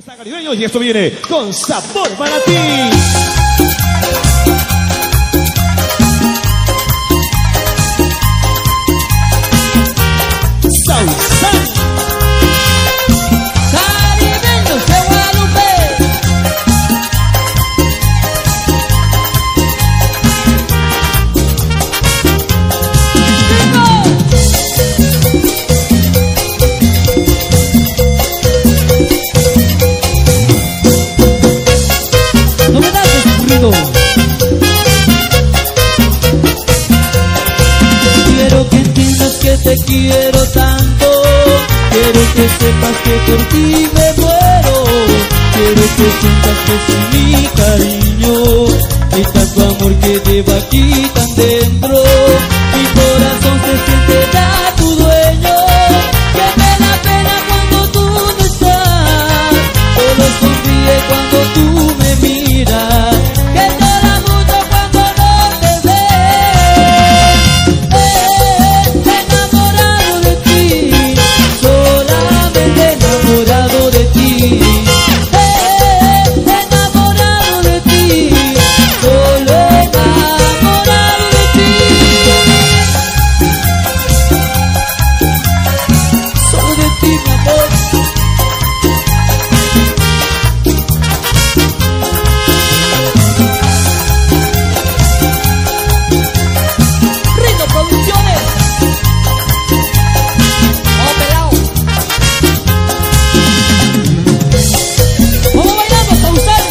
Caribeños, y esto viene con sabor para ti. Sausan. Caribeños de Guadalupe. Quiero que entiendas que te quiero tanto, quiero que sepas que por ti me muero, quiero que sientas que soy mi cariño y tanto amor que lleva aquí tan dentro. Mi corazón se siente ya tu dueño, que me da pena cuando tú no estás, solo sonríe cuando tú me miras, que llora mucho cuando no te ves. Enamorado de ti, solamente enamorado de ti. Enamorado de ti, solo enamorado de ti. Solo de ti, mi amor. Rindo Producciones. Vamos pelado. Vamos bailando, Sausan.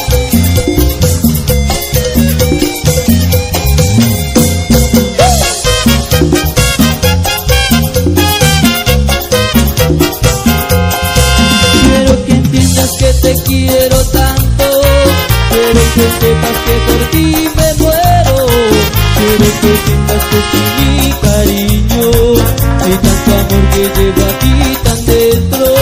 Quiero que entiendas que te quiero tanto, quiero que sepas que por ti me muero, quiero que sientas que soy mi cariño y tanto amor que llevo aquí tan dentro.